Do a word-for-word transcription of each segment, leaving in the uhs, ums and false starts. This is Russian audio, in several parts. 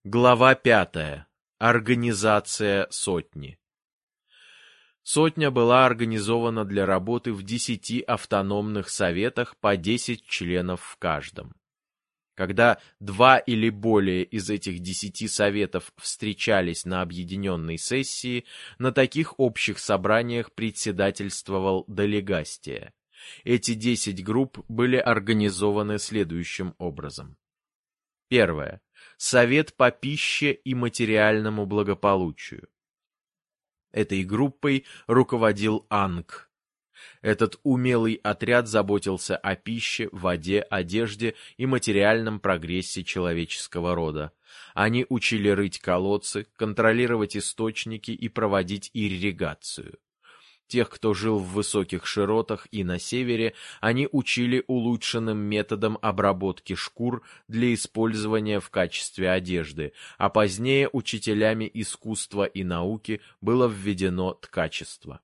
Глава пятая. Организация сотни. Сотня была организована для работы в десяти автономных советах по десять членов в каждом. Когда два или более из этих десяти советов встречались на объединенной сессии, на таких общих собраниях председательствовал делегастия. Эти десять групп были организованы следующим образом. Первое. Совет по пище и материальному благополучию. Этой группой руководил Анг. Этот умелый отряд заботился о пище, воде, одежде и материальном прогрессе человеческого рода. Они учили рыть колодцы, контролировать источники и проводить ирригацию. Тех, кто жил в высоких широтах и на севере, они учили улучшенным методам обработки шкур для использования в качестве одежды, а позднее учителями искусства и науки было введено ткачество.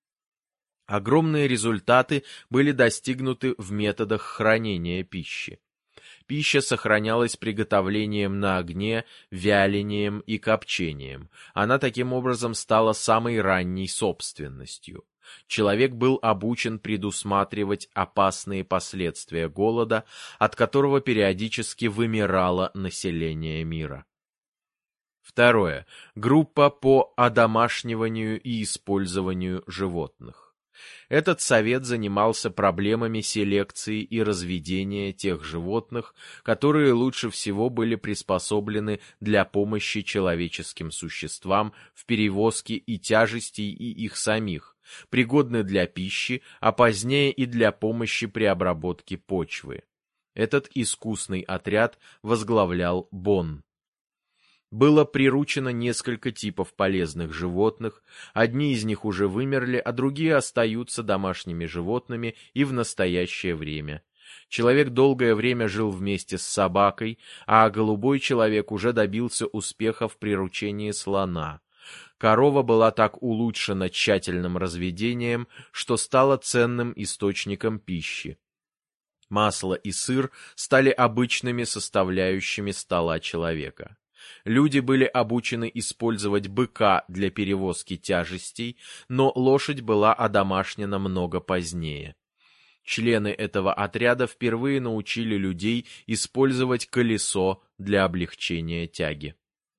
Огромные результаты были достигнуты в методах хранения пищи. Пища сохранялась приготовлением на огне, вялением и копчением. Она таким образом стала самой ранней собственностью. Человек был обучен предусматривать опасные последствия голода, от которого периодически вымирало население мира. Второе. Группа по одомашниванию и использованию животных. Этот совет занимался проблемами селекции и разведения тех животных, которые лучше всего были приспособлены для помощи человеческим существам в перевозке и тяжестей и их самих, пригодны для пищи, а позднее и для помощи при обработке почвы. Этот искусный отряд возглавлял Бон. Было приручено несколько типов полезных животных, одни из них уже вымерли, а другие остаются домашними животными и в настоящее время. Человек долгое время жил вместе с собакой, а голубой человек уже добился успеха в приручении слона. Корова была так улучшена тщательным разведением, что стала ценным источником пищи. Масло и сыр стали обычными составляющими стола человека. Люди были обучены использовать быка для перевозки тяжестей, но лошадь была одомашнена много позднее. Члены этого отряда впервые научили людей использовать колесо для облегчения тяги.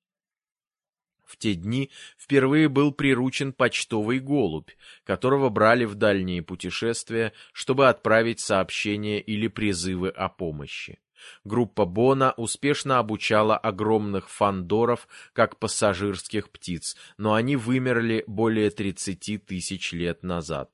В те дни впервые был приручен почтовый голубь, которого брали в дальние путешествия, чтобы отправить сообщения или призывы о помощи. Группа Бона успешно обучала огромных фандоров как пассажирских птиц, но они вымерли более тридцати тысяч лет назад.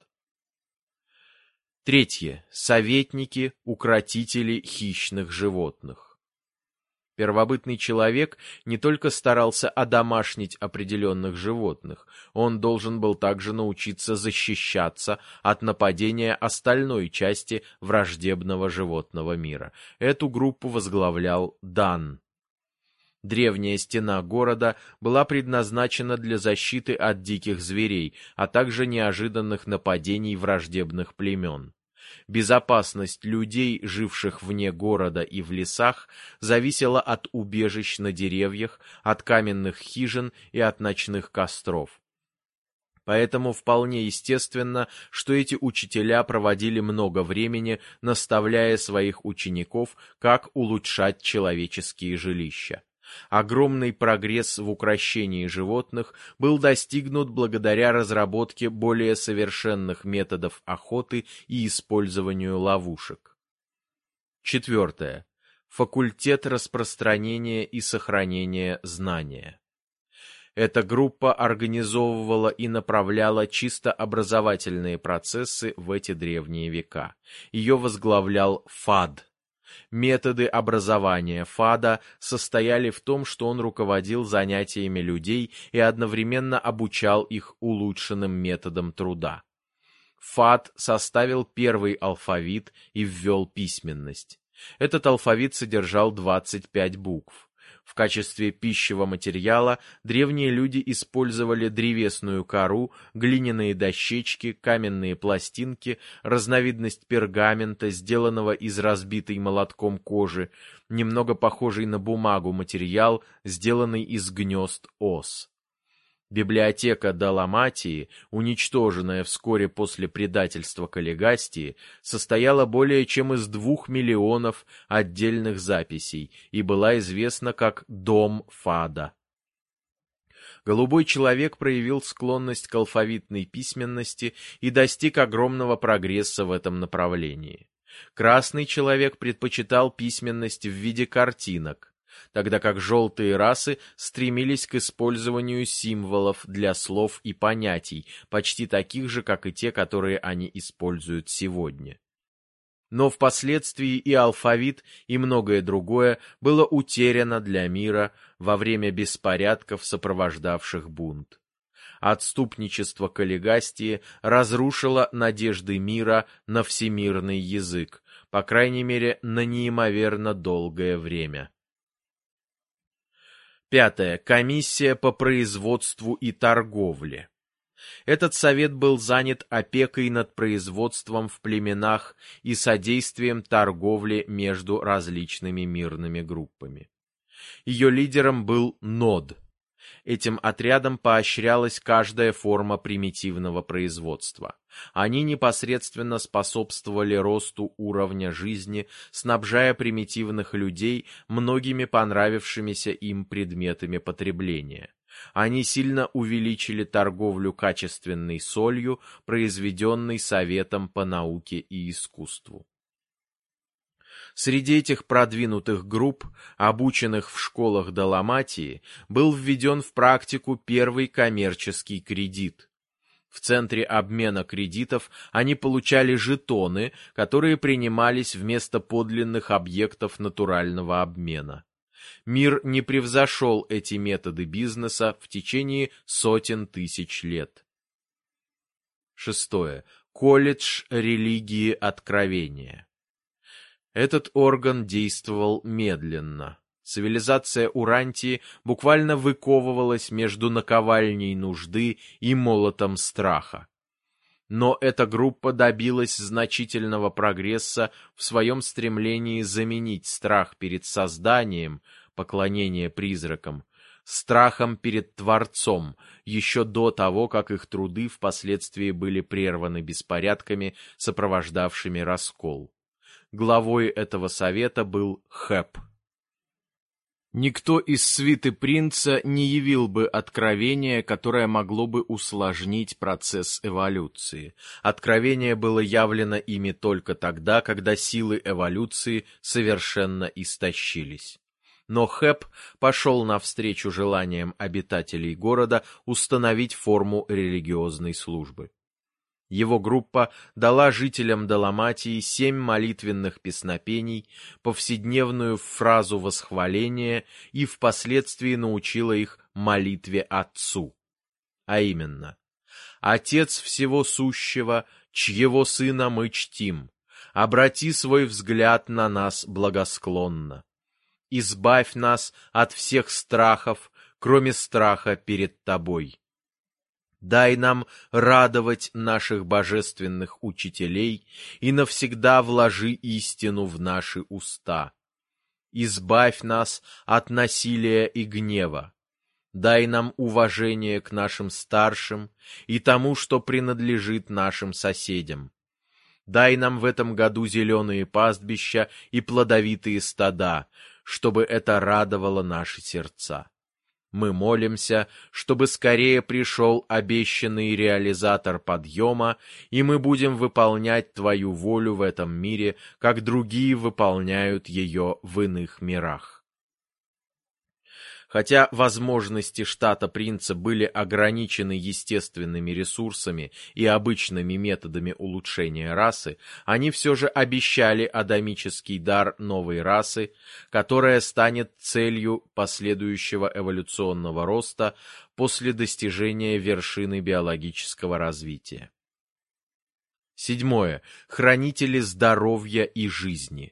Третье. Советники, укротители хищных животных. Первобытный человек не только старался одомашнить определенных животных, он должен был также научиться защищаться от нападения остальной части враждебного животного мира. Эту группу возглавлял Дан. Древняя стена города была предназначена для защиты от диких зверей, а также неожиданных нападений враждебных племен. Безопасность людей, живших вне города и в лесах, зависела от убежищ на деревьях, от каменных хижин и от ночных костров. Поэтому вполне естественно, что эти учителя проводили много времени, наставляя своих учеников, как улучшать человеческие жилища. Огромный прогресс в укрощении животных был достигнут благодаря разработке более совершенных методов охоты и использованию ловушек. Четвертое. Факультет распространения и сохранения знания. Эта группа организовывала и направляла чисто образовательные процессы в эти древние века. Ее возглавлял Фад. Методы образования Фада состояли в том, что он руководил занятиями людей и одновременно обучал их улучшенным методам труда. Фад составил первый алфавит и ввел письменность. Этот алфавит содержал двадцать пять букв. В качестве пищевого материала древние люди использовали древесную кору, глиняные дощечки, каменные пластинки, разновидность пергамента, сделанного из разбитой молотком кожи, немного похожий на бумагу материал, сделанный из гнезд ос. Библиотека Даламатии, уничтоженная вскоре после предательства Каллигастии, состояла более чем из двух миллионов отдельных записей и была известна как «Дом Фада». Голубой человек проявил склонность к алфавитной письменности и достиг огромного прогресса в этом направлении. Красный человек предпочитал письменность в виде картинок, тогда как желтые расы стремились к использованию символов для слов и понятий, почти таких же, как и те, которые они используют сегодня. Но впоследствии и алфавит, и многое другое было утеряно для мира во время беспорядков, сопровождавших бунт. Отступничество Каллигастии разрушило надежды мира на всемирный язык, по крайней мере, на неимоверно долгое время. Пятое. Комиссия по производству и торговле. Этот совет был занят опекой над производством в племенах и содействием торговле между различными мирными группами. Ее лидером был Нод. Этим отрядом поощрялась каждая форма примитивного производства. Они непосредственно способствовали росту уровня жизни, снабжая примитивных людей многими понравившимися им предметами потребления. Они сильно увеличили торговлю качественной солью, произведенной Советом по науке и искусству. Среди этих продвинутых групп, обученных в школах Даламатии, был введен в практику первый коммерческий кредит. В центре обмена кредитов они получали жетоны, которые принимались вместо подлинных объектов натурального обмена. Мир не превзошел эти методы бизнеса в течение сотен тысяч лет. Шестое. Колледж религии откровения. Этот орган действовал медленно. Цивилизация Урантии буквально выковывалась между наковальней нужды и молотом страха. Но эта группа добилась значительного прогресса в своем стремлении заменить страх перед созданием, поклонение призракам, страхом перед Творцом, еще до того, как их труды впоследствии были прерваны беспорядками, сопровождавшими раскол. Главой этого совета был Хэп. Никто из свиты принца не явил бы откровение, которое могло бы усложнить процесс эволюции. Откровение было явлено ими только тогда, когда силы эволюции совершенно истощились. Но Хэп пошел навстречу желаниям обитателей города установить форму религиозной службы. Его группа дала жителям Даламатии семь молитвенных песнопений, повседневную фразу восхваления и впоследствии научила их молитве Отцу. А именно: «Отец всего сущего, чьего Сына мы чтим, обрати свой взгляд на нас благосклонно. Избавь нас от всех страхов, кроме страха перед Тобой. Дай нам радовать наших божественных учителей и навсегда вложи истину в наши уста. Избавь нас от насилия и гнева. Дай нам уважение к нашим старшим и тому, что принадлежит нашим соседям. Дай нам в этом году зеленые пастбища и плодовитые стада, чтобы это радовало наши сердца. Мы молимся, чтобы скорее пришел обещанный реализатор подъема, и мы будем выполнять Твою волю в этом мире, как другие выполняют ее в иных мирах». Хотя возможности штата принца были ограничены естественными ресурсами и обычными методами улучшения расы, они все же обещали адамический дар новой расы, которая станет целью последующего эволюционного роста после достижения вершины биологического развития. Седьмое. Хранители здоровья и жизни.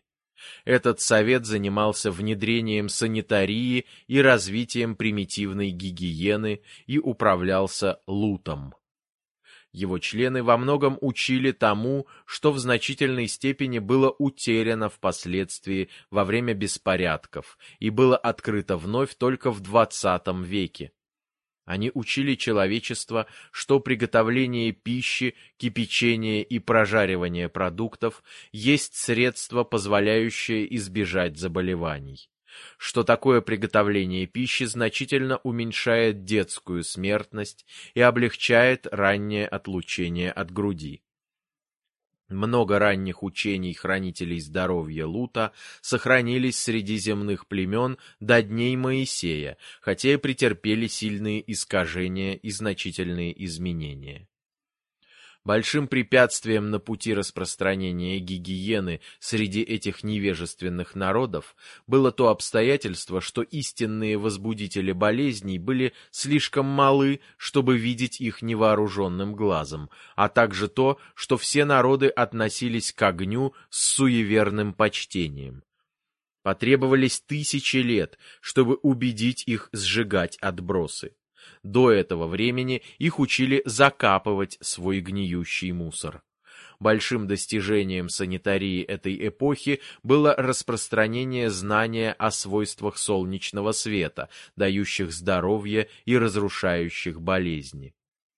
Этот совет занимался внедрением санитарии и развитием примитивной гигиены и управлялся Лутом. Его члены во многом учили тому, что в значительной степени было утеряно впоследствии во время беспорядков и было открыто вновь только в двадцатом веке. Они учили человечество, что приготовление пищи, кипячение и прожаривание продуктов есть средство, позволяющее избежать заболеваний, что такое приготовление пищи значительно уменьшает детскую смертность и облегчает раннее отлучение от груди. Много ранних учений хранителей здоровья Лута сохранились среди земных племен до дней Моисея, хотя и претерпели сильные искажения и значительные изменения. Большим препятствием на пути распространения гигиены среди этих невежественных народов было то обстоятельство, что истинные возбудители болезней были слишком малы, чтобы видеть их невооруженным глазом, а также то, что все народы относились к огню с суеверным почтением. Потребовались тысячи лет, чтобы убедить их сжигать отбросы. До этого времени их учили закапывать свой гниющий мусор. Большим достижением санитарии этой эпохи было распространение знания о свойствах солнечного света, дающих здоровье и разрушающих болезни.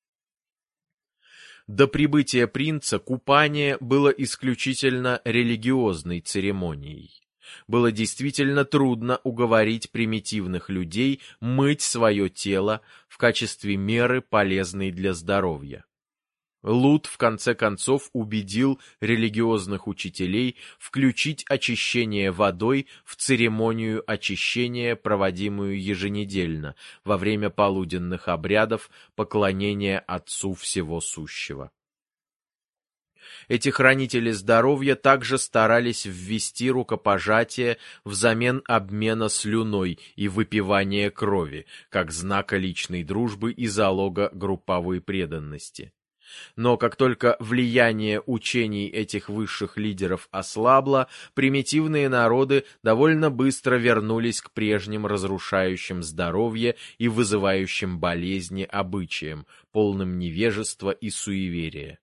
До прибытия принца купание было исключительно религиозной церемонией. Было действительно трудно уговорить примитивных людей мыть свое тело в качестве меры, полезной для здоровья. Лут в конце концов убедил религиозных учителей включить очищение водой в церемонию очищения, проводимую еженедельно во время полуденных обрядов поклонения Отцу Всего Сущего. Эти хранители здоровья также старались ввести рукопожатие взамен обмена слюной и выпивания крови, как знака личной дружбы и залога групповой преданности. Но как только влияние учений этих высших лидеров ослабло, примитивные народы довольно быстро вернулись к прежним разрушающим здоровье и вызывающим болезни обычаям, полным невежества и суеверия.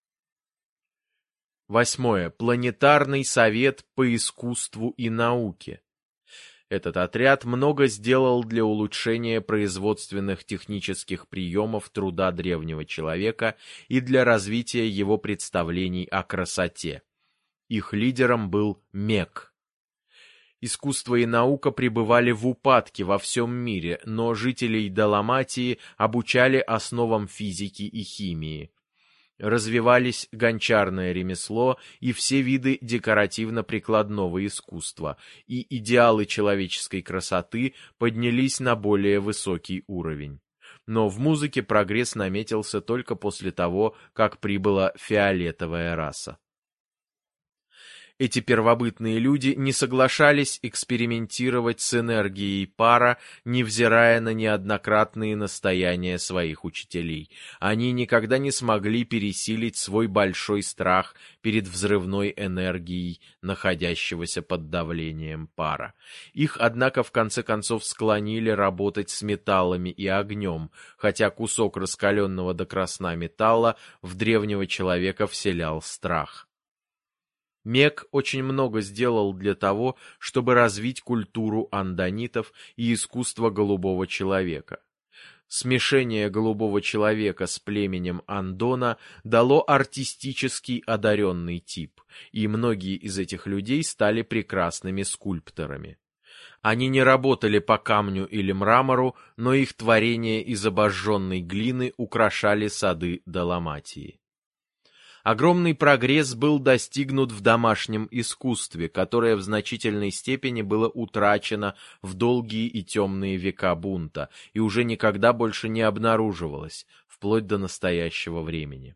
Восьмое. Планетарный совет по искусству и науке. Этот отряд много сделал для улучшения производственных технических приемов труда древнего человека и для развития его представлений о красоте. Их лидером был Мек. Искусство и наука пребывали в упадке во всем мире, но жителей Даламатии обучали основам физики и химии. Развивались гончарное ремесло и все виды декоративно-прикладного искусства, и идеалы человеческой красоты поднялись на более высокий уровень. Но в музыке прогресс наметился только после того, как прибыла фиолетовая раса. Эти первобытные люди не соглашались экспериментировать с энергией пара, невзирая на неоднократные настояния своих учителей. Они никогда не смогли пересилить свой большой страх перед взрывной энергией, находящегося под давлением пара. Их, однако, в конце концов склонили работать с металлами и огнем, хотя кусок раскаленного до красна металла в древнего человека вселял страх. Мек очень много сделал для того, чтобы развить культуру андонитов и искусство голубого человека. Смешение голубого человека с племенем Андона дало артистический одаренный тип, и многие из этих людей стали прекрасными скульпторами. Они не работали по камню или мрамору, но их творения из обожженной глины украшали сады Даламатии. Огромный прогресс был достигнут в домашнем искусстве, которое в значительной степени было утрачено в долгие и темные века бунта и уже никогда больше не обнаруживалось, вплоть до настоящего времени.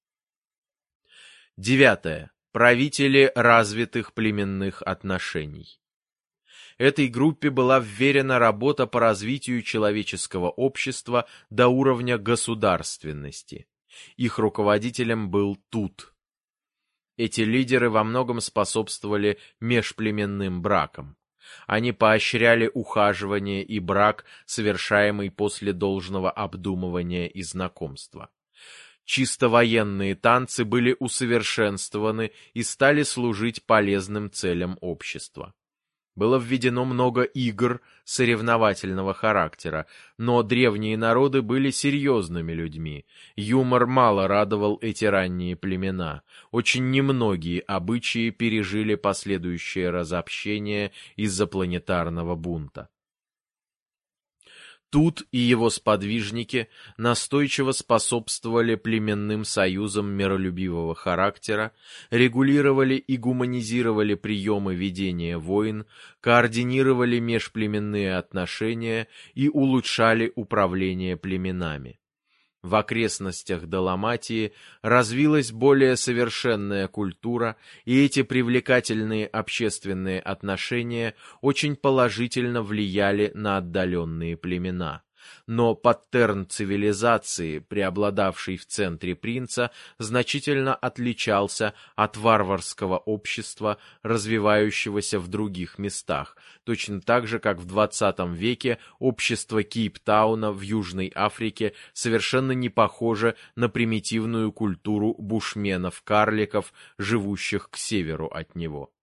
Девятое. Правители развитых племенных отношений. Этой группе была вверена работа по развитию человеческого общества до уровня государственности. Их руководителем был Тут. Эти лидеры во многом способствовали межплеменным бракам. Они поощряли ухаживание и брак, совершаемый после должного обдумывания и знакомства. Чисто военные танцы были усовершенствованы и стали служить полезным целям общества. Было введено много игр соревновательного характера, но древние народы были серьезными людьми. Юмор мало радовал эти ранние племена. Очень немногие обычаи пережили последующее разобщение из-за планетарного бунта. Тут и его сподвижники настойчиво способствовали племенным союзам миролюбивого характера, регулировали и гуманизировали приемы ведения войн, координировали межплеменные отношения и улучшали управление племенами. В окрестностях Далматии развилась более совершенная культура, и эти привлекательные общественные отношения очень положительно влияли на отдаленные племена. Но паттерн цивилизации, преобладавший в центре принца, значительно отличался от варварского общества, развивающегося в других местах, точно так же, как в двадцатом веке общество Кейптауна в Южной Африке совершенно не похоже на примитивную культуру бушменов-карликов, живущих к северу от него.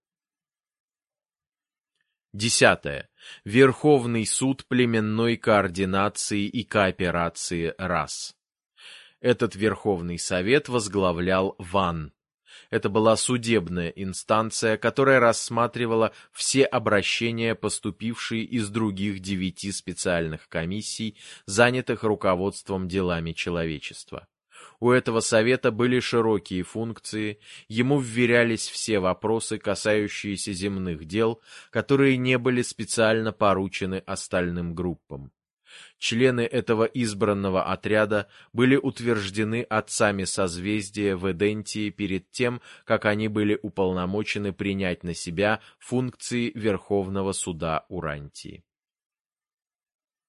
Десятое. Верховный суд племенной координации и кооперации рас. Этот Верховный Совет возглавлял Ван. Это была судебная инстанция, которая рассматривала все обращения, поступившие из других девяти специальных комиссий, занятых руководством делами человечества. У этого совета были широкие функции, ему вверялись все вопросы, касающиеся земных дел, которые не были специально поручены остальным группам. Члены этого избранного отряда были утверждены отцами созвездия в Эдентии перед тем, как они были уполномочены принять на себя функции Верховного суда Урантии.